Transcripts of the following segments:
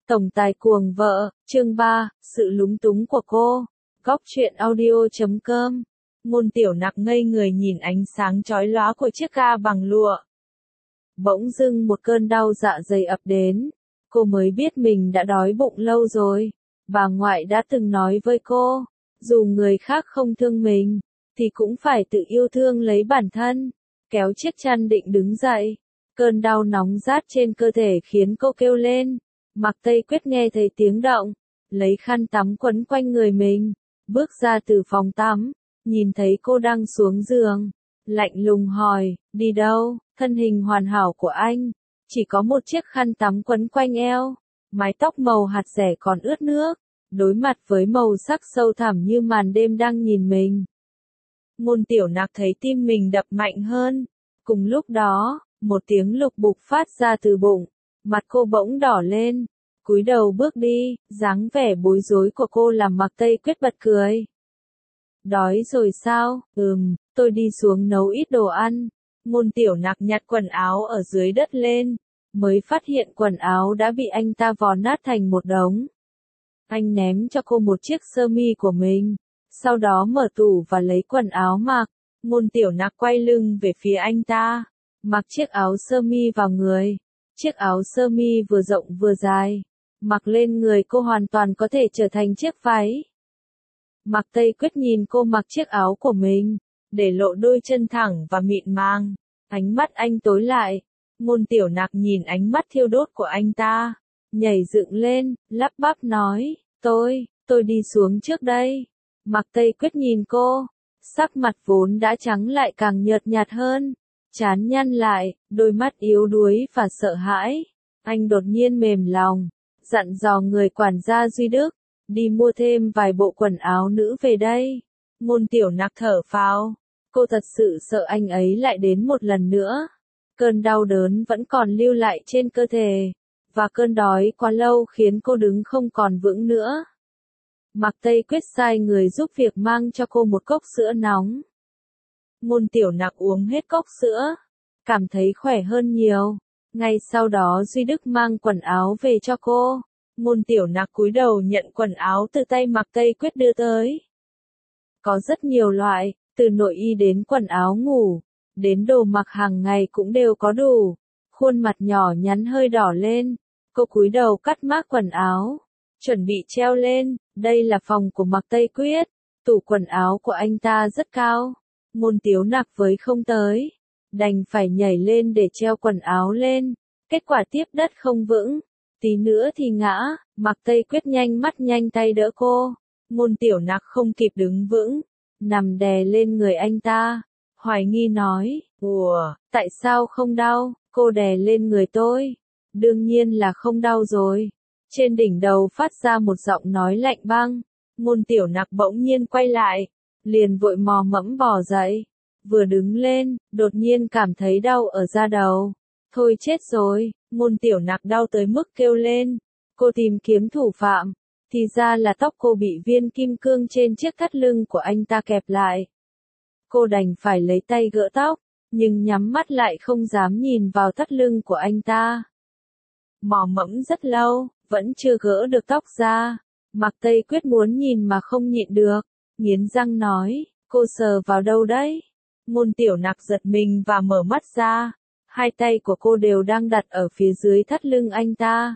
Tổng tài cuồng vợ, chương 3, sự lúng túng của cô. Góc truyện audio.com. Ngôn Tiểu Nặc ngây người nhìn ánh sáng chói lóa của chiếc ga bằng lụa. Bỗng dưng một cơn đau dạ dày ập đến. Cô mới biết mình đã đói bụng lâu rồi. Bà ngoại đã từng nói với cô, dù người khác không thương mình, thì cũng phải tự yêu thương lấy bản thân. Kéo chiếc chăn định đứng dậy. Cơn đau nóng rát trên cơ thể khiến cô kêu lên. Mạc Tây Quyết nghe thấy tiếng động, lấy khăn tắm quấn quanh người mình, bước ra từ phòng tắm, nhìn thấy cô đang xuống giường, lạnh lùng hỏi, đi đâu? Thân hình hoàn hảo của anh, chỉ có một chiếc khăn tắm quấn quanh eo, mái tóc màu hạt dẻ còn ướt nước, đối mặt với màu sắc sâu thẳm như màn đêm đang nhìn mình. Ngôn Tiểu Nặc thấy tim mình đập mạnh hơn, cùng lúc đó, một tiếng lục bục phát ra từ bụng. Mặt cô bỗng đỏ lên, cúi đầu bước đi, dáng vẻ bối rối của cô làm Mạc Tây Quyết bật cười. Đói rồi sao? Tôi đi xuống nấu ít đồ ăn. Ngôn Tiểu Nặc nhặt quần áo ở dưới đất lên, mới phát hiện quần áo đã bị anh ta vò nát thành một đống. Anh ném cho cô một chiếc sơ mi của mình, sau đó mở tủ và lấy quần áo mặc. Ngôn Tiểu Nặc quay lưng về phía anh ta, mặc chiếc áo sơ mi vào người. Chiếc áo sơ mi vừa rộng vừa dài, mặc lên người cô hoàn toàn có thể trở thành chiếc váy. Mạc Tây Quyết nhìn cô mặc chiếc áo của mình, để lộ đôi chân thẳng và mịn màng. Ánh mắt anh tối lại. Ngôn Tiểu Nặc nhìn ánh mắt thiêu đốt của anh ta, nhảy dựng lên, lắp bắp nói, tôi đi xuống trước đây. Mạc Tây Quyết nhìn cô, sắc mặt vốn đã trắng lại càng nhợt nhạt hơn. Trán nhăn lại, đôi mắt yếu đuối và sợ hãi. Anh đột nhiên mềm lòng, dặn dò người quản gia Duy Đức, đi mua thêm vài bộ quần áo nữ về đây. Ngôn Tiểu Nặc thở phào, cô thật sự sợ anh ấy lại đến một lần nữa. Cơn đau đớn vẫn còn lưu lại trên cơ thể, và cơn đói quá lâu khiến cô đứng không còn vững nữa. Mạc Tây Quyết sai người giúp việc mang cho cô một cốc sữa nóng. Ngôn Tiểu Nặc uống hết cốc sữa, cảm thấy khỏe hơn nhiều. Ngay sau đó Duy Đức mang quần áo về cho cô. Ngôn Tiểu Nặc cúi đầu nhận quần áo từ tay Mạc Tây Quyết đưa tới. Có rất nhiều loại, từ nội y đến quần áo ngủ, đến đồ mặc hàng ngày cũng đều có đủ. Khuôn mặt nhỏ nhắn hơi đỏ lên, cô cúi đầu cắt mác quần áo, chuẩn bị treo lên. Đây là phòng của Mạc Tây Quyết, tủ quần áo của anh ta rất cao. Ngôn Tiểu Nặc với không tới, đành phải nhảy lên để treo quần áo lên. Kết quả tiếp đất không vững, tí nữa thì ngã. Mạc Tây Quyết nhanh mắt nhanh tay đỡ cô. Ngôn Tiểu Nặc không kịp đứng vững, nằm đè lên người anh ta, hoài nghi nói, tại sao không đau? Cô đè lên người tôi, đương nhiên là không đau rồi. Trên đỉnh đầu phát ra một giọng nói lạnh băng. Ngôn Tiểu Nặc bỗng nhiên quay lại, liền vội mò mẫm bò dậy. Vừa đứng lên, đột nhiên cảm thấy đau ở da đầu. Thôi chết rồi. Ngôn Tiểu Nặc đau tới mức kêu lên. Cô tìm kiếm thủ phạm, thì ra là tóc cô bị viên kim cương trên chiếc thắt lưng của anh ta kẹp lại. Cô đành phải lấy tay gỡ tóc, nhưng nhắm mắt lại không dám nhìn vào thắt lưng của anh ta. Mò mẫm rất lâu, vẫn chưa gỡ được tóc ra. Mạc Tây Quyết muốn nhìn mà không nhịn được, nghiến răng nói, cô sờ vào đâu đấy? Ngôn Tiểu Nặc giật mình và mở mắt ra. Hai tay của cô đều đang đặt ở phía dưới thắt lưng anh ta.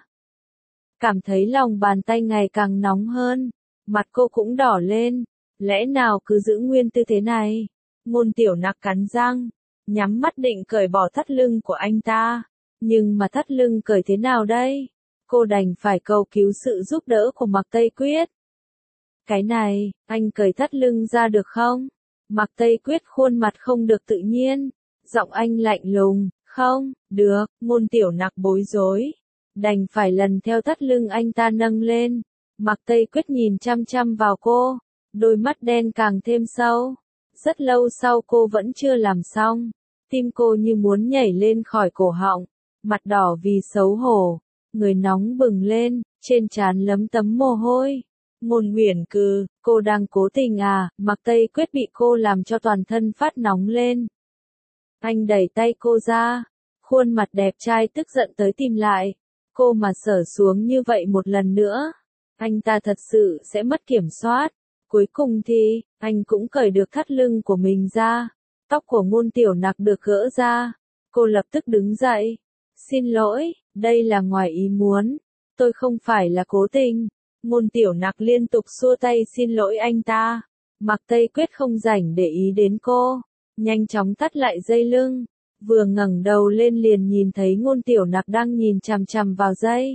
Cảm thấy lòng bàn tay ngày càng nóng hơn, mặt cô cũng đỏ lên. Lẽ nào cứ giữ nguyên tư thế này? Ngôn Tiểu Nặc cắn răng, nhắm mắt định cởi bỏ thắt lưng của anh ta. Nhưng mà thắt lưng cởi thế nào đây? Cô đành phải cầu cứu sự giúp đỡ của Mạc Tây Quyết. Cái này, anh cởi thắt lưng ra được không? Mạc Tây Quyết khuôn mặt không được tự nhiên, giọng anh lạnh lùng, không, được. Ngôn Tiểu Nặc bối rối, đành phải lần theo thắt lưng anh ta nâng lên. Mạc Tây Quyết nhìn chăm chăm vào cô, đôi mắt đen càng thêm sâu. Rất lâu sau cô vẫn chưa làm xong, tim cô như muốn nhảy lên khỏi cổ họng, mặt đỏ vì xấu hổ, người nóng bừng lên, trên trán lấm tấm mồ hôi. Ngôn Uyển Cừ, cô đang cố tình à? Mạc Tây Quyết bị cô làm cho toàn thân phát nóng lên. Anh đẩy tay cô ra, khuôn mặt đẹp trai tức giận tới tìm lại. Cô mà xở xuống như vậy một lần nữa, anh ta thật sự sẽ mất kiểm soát. Cuối cùng thì, anh cũng cởi được thắt lưng của mình ra. Tóc của Ngôn Tiểu Nặc được gỡ ra. Cô lập tức đứng dậy. Xin lỗi, đây là ngoài ý muốn. Tôi không phải là cố tình. Ngôn Tiểu Nặc liên tục xua tay xin lỗi anh ta. Mạc Tây Quyết không rảnh để ý đến cô. Nhanh chóng thắt lại dây lưng. Vừa ngẩng đầu lên liền nhìn thấy Ngôn Tiểu Nặc đang nhìn chằm chằm vào dây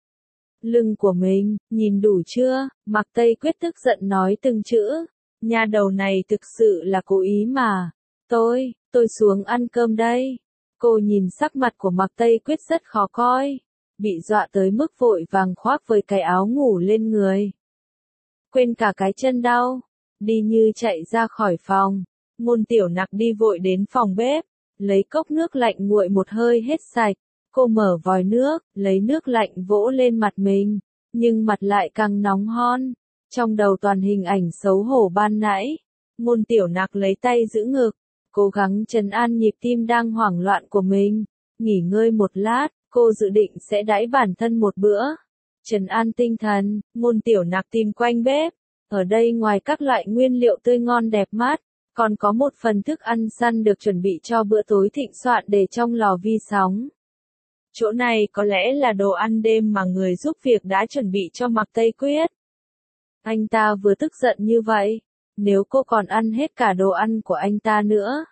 lưng của mình, nhìn đủ chưa? Mạc Tây Quyết tức giận nói từng chữ. Nhà đầu này thực sự là cố ý mà. Tôi xuống ăn cơm đây. Cô nhìn sắc mặt của Mạc Tây Quyết rất khó coi. Bị dọa tới mức vội vàng khoác với cái áo ngủ lên người. Quên cả cái chân đau. Đi như chạy ra khỏi phòng. Ngôn Tiểu Nặc đi vội đến phòng bếp. Lấy cốc nước lạnh nguội một hơi hết sạch. Cô mở vòi nước, lấy nước lạnh vỗ lên mặt mình. Nhưng mặt lại càng nóng hon. Trong đầu toàn hình ảnh xấu hổ ban nãy. Ngôn Tiểu Nặc lấy tay giữ ngực. Cố gắng trấn an nhịp tim đang hoảng loạn của mình. Nghỉ ngơi một lát, cô dự định sẽ đãi bản thân một bữa. Trấn an tinh thần, Ngôn Tiểu Nặc tìm quanh bếp. Ở đây ngoài các loại nguyên liệu tươi ngon đẹp mắt, còn có một phần thức ăn săn được chuẩn bị cho bữa tối thịnh soạn để trong lò vi sóng. Chỗ này có lẽ là đồ ăn đêm mà người giúp việc đã chuẩn bị cho Mạc Tây Quyết. Anh ta vừa tức giận như vậy, nếu cô còn ăn hết cả đồ ăn của anh ta nữa,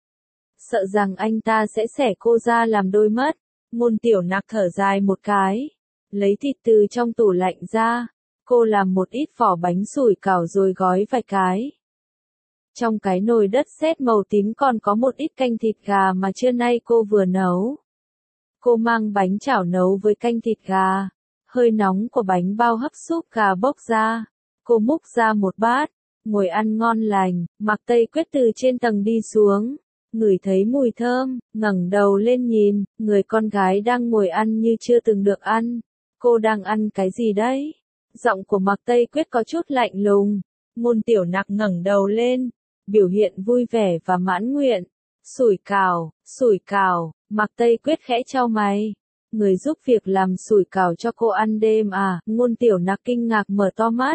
sợ rằng anh ta sẽ xẻ cô ra làm đôi mất. Ngôn Tiểu Nặc thở dài một cái, lấy thịt từ trong tủ lạnh ra, cô làm một ít vỏ bánh sủi cảo rồi gói vài cái. Trong cái nồi đất sét màu tím còn có một ít canh thịt gà mà trưa nay cô vừa nấu. Cô mang bánh chảo nấu với canh thịt gà. Hơi nóng của bánh bao hấp súp gà bốc ra. Cô múc ra một bát, ngồi ăn ngon lành. Mạc Tây Quyết từ trên tầng đi xuống, ngửi thấy mùi thơm, ngẩng đầu lên nhìn, người con gái đang ngồi ăn như chưa từng được ăn. Cô đang ăn cái gì đấy? Giọng của Mạc Tây Quyết có chút lạnh lùng. Ngôn Tiểu Nặc ngẩng đầu lên, biểu hiện vui vẻ và mãn nguyện. Sủi cảo, Mạc Tây Quyết khẽ chau mày. Người giúp việc làm sủi cảo cho cô ăn đêm à? Ngôn Tiểu Nặc kinh ngạc mở to mắt.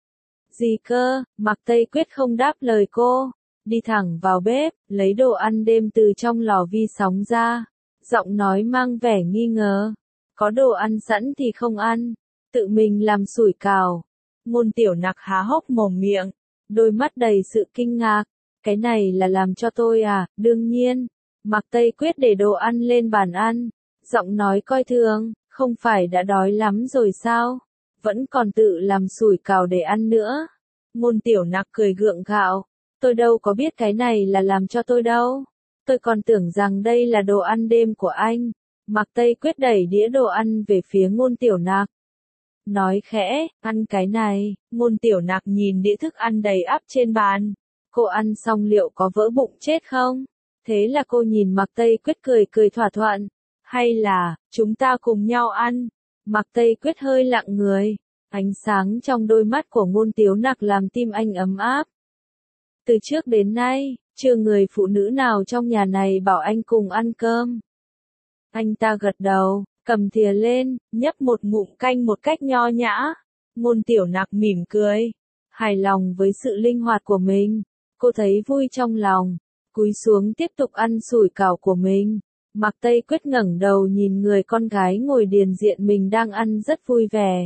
Gì cơ? Mạc Tây Quyết không đáp lời cô. Đi thẳng vào bếp, lấy đồ ăn đêm từ trong lò vi sóng ra. Giọng nói mang vẻ nghi ngờ. Có đồ ăn sẵn thì không ăn. Tự mình làm sủi cảo. Ngôn Tiểu Nặc há hốc mồm miệng. Đôi mắt đầy sự kinh ngạc. Cái này là làm cho tôi à? Đương nhiên. Mạc Tây Quyết để đồ ăn lên bàn ăn. Giọng nói coi thường, không phải đã đói lắm rồi sao? Vẫn còn tự làm sủi cảo để ăn nữa. Ngôn Tiểu Nặc cười gượng gạo. Tôi đâu có biết cái này là làm cho tôi đâu. Tôi còn tưởng rằng đây là đồ ăn đêm của anh. Mạc Tây Quyết đẩy đĩa đồ ăn về phía Ngôn Tiểu Nặc. Nói khẽ, ăn cái này. Ngôn Tiểu Nặc nhìn đĩa thức ăn đầy ắp trên bàn. Cô ăn xong liệu có vỡ bụng chết không? Thế là cô nhìn Mạc Tây Quyết cười thỏa thuận. Hay là, chúng ta cùng nhau ăn? Mạc Tây Quyết hơi lặng người. Ánh sáng trong đôi mắt của Ngôn Tiểu Nặc làm tim anh ấm áp. Từ trước đến nay, chưa người phụ nữ nào trong nhà này bảo anh cùng ăn cơm. Anh ta gật đầu, cầm thìa lên, nhấp một ngụm canh một cách nho nhã. Ngôn Tiểu Nặc mỉm cười. Hài lòng với sự linh hoạt của mình. Cô thấy vui trong lòng. Cúi xuống tiếp tục ăn sủi cảo của mình. Mạc Tây Quyết ngẩng đầu nhìn người con gái ngồi điền diện mình đang ăn rất vui vẻ.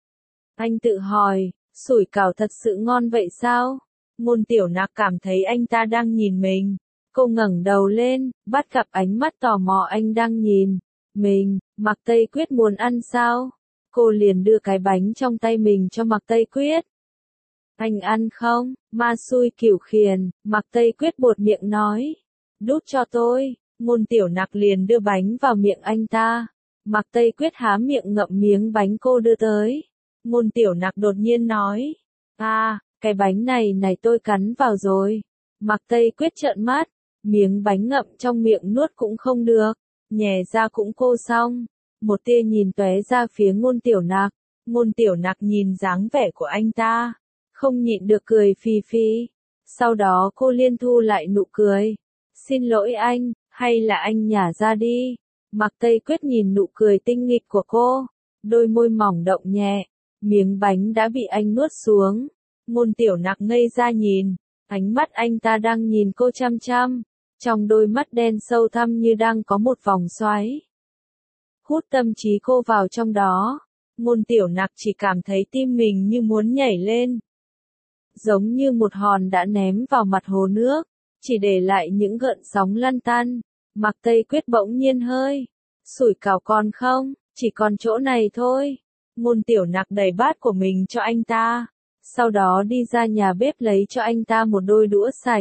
Anh tự hỏi, sủi cảo thật sự ngon vậy sao? Ngôn Tiểu Nặc cảm thấy anh ta đang nhìn mình. Cô ngẩng đầu lên, bắt gặp ánh mắt tò mò anh đang nhìn mình. Mạc Tây Quyết muốn ăn sao? Cô liền đưa cái bánh trong tay mình cho Mạc Tây Quyết. Anh ăn không? Ma xui cửu khiển, Mạc Tây Quyết buột miệng nói. Đút cho tôi. Ngôn Tiểu Nặc liền đưa bánh vào miệng anh ta. Mạc Tây Quyết há miệng ngậm miếng bánh cô đưa tới. Ngôn Tiểu Nặc đột nhiên nói. Cái bánh này tôi cắn vào rồi. Mạc Tây Quyết trợn mắt. Miếng bánh ngậm trong miệng nuốt cũng không được. Nhè ra cũng cô xong. Một tia nhìn tóe ra phía Ngôn Tiểu Nặc. Ngôn Tiểu Nặc nhìn dáng vẻ của anh ta. Không nhịn được cười phì phì. Sau đó cô liên thu lại nụ cười. Xin lỗi anh, hay là anh nhả ra đi. Mạc Tây Quyết nhìn nụ cười tinh nghịch của cô, đôi môi mỏng động nhẹ, miếng bánh đã bị anh nuốt xuống. Ngôn Tiểu Nặc ngây ra nhìn, ánh mắt anh ta đang nhìn cô chăm chăm, trong đôi mắt đen sâu thẳm như đang có một vòng xoáy. Hút tâm trí cô vào trong đó, Ngôn Tiểu Nặc chỉ cảm thấy tim mình như muốn nhảy lên. Giống như một hòn đã ném vào mặt hồ nước, chỉ để lại những gợn sóng lăn tăn. Mạc Tây Quyết bỗng nhiên hơi, sủi cảo còn không, chỉ còn chỗ này thôi. Ngôn Tiểu Nặc đẩy bát của mình cho anh ta, sau đó đi ra nhà bếp lấy cho anh ta một đôi đũa sạch.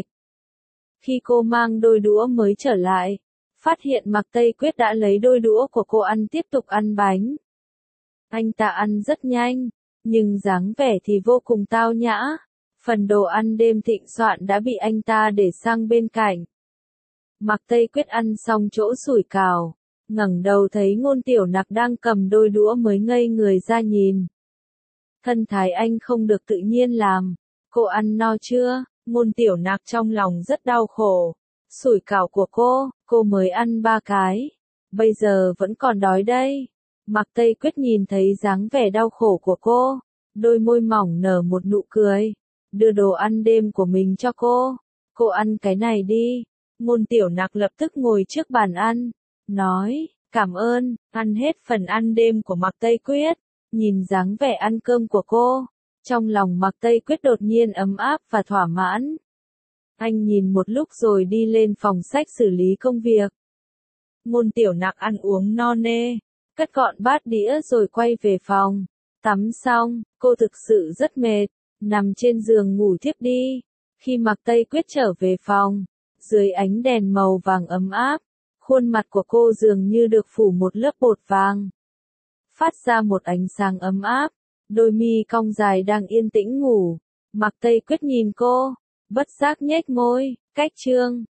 Khi cô mang đôi đũa mới trở lại, phát hiện Mạc Tây Quyết đã lấy đôi đũa của cô ăn tiếp tục ăn bánh. Anh ta ăn rất nhanh, nhưng dáng vẻ thì vô cùng tao nhã. Phần đồ ăn đêm thịnh soạn đã bị anh ta để sang bên cạnh. Mạc Tây Quyết ăn xong chỗ sủi cảo, ngẩng đầu thấy Ngôn Tiểu Nặc đang cầm đôi đũa mới ngây người ra nhìn. Thân thái anh không được tự nhiên làm. Cô ăn no chưa? Ngôn Tiểu Nặc trong lòng rất đau khổ. Sủi cảo của cô mới ăn 3 cái. Bây giờ vẫn còn đói đây. Mạc Tây Quyết nhìn thấy dáng vẻ đau khổ của cô, đôi môi mỏng nở một nụ cười, đưa đồ ăn đêm của mình cho cô. Cô ăn cái này đi. Ngôn Tiểu Nặc lập tức ngồi trước bàn ăn, nói, cảm ơn, ăn hết phần ăn đêm của Mạc Tây Quyết. Nhìn dáng vẻ ăn cơm của cô, trong lòng Mạc Tây Quyết đột nhiên ấm áp và thỏa mãn. Anh nhìn một lúc rồi đi lên phòng sách xử lý công việc. Ngôn Tiểu Nặc ăn uống no nê, cất gọn bát đĩa rồi quay về phòng. Tắm xong, cô thực sự rất mệt, nằm trên giường ngủ thiếp đi. Khi Mạc Tây Quyết trở về phòng, dưới ánh đèn màu vàng ấm áp, khuôn mặt của cô dường như được phủ một lớp bột vàng, phát ra một ánh sáng ấm áp. Đôi mi cong dài đang yên tĩnh ngủ. Mạc Tây Quyết nhìn cô, bất giác nhếch môi, cách chương.